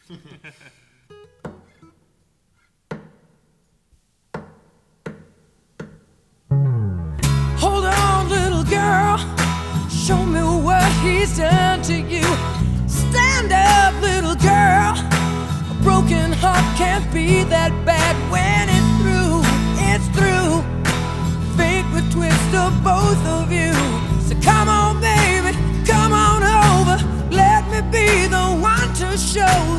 Hold on, little girl, show me what he's done to you. Stand up, little girl, a broken heart can't be that bad. When it's through, it's through. Fate would twist of both of you. So come on, baby, come on over. Let me be the one to show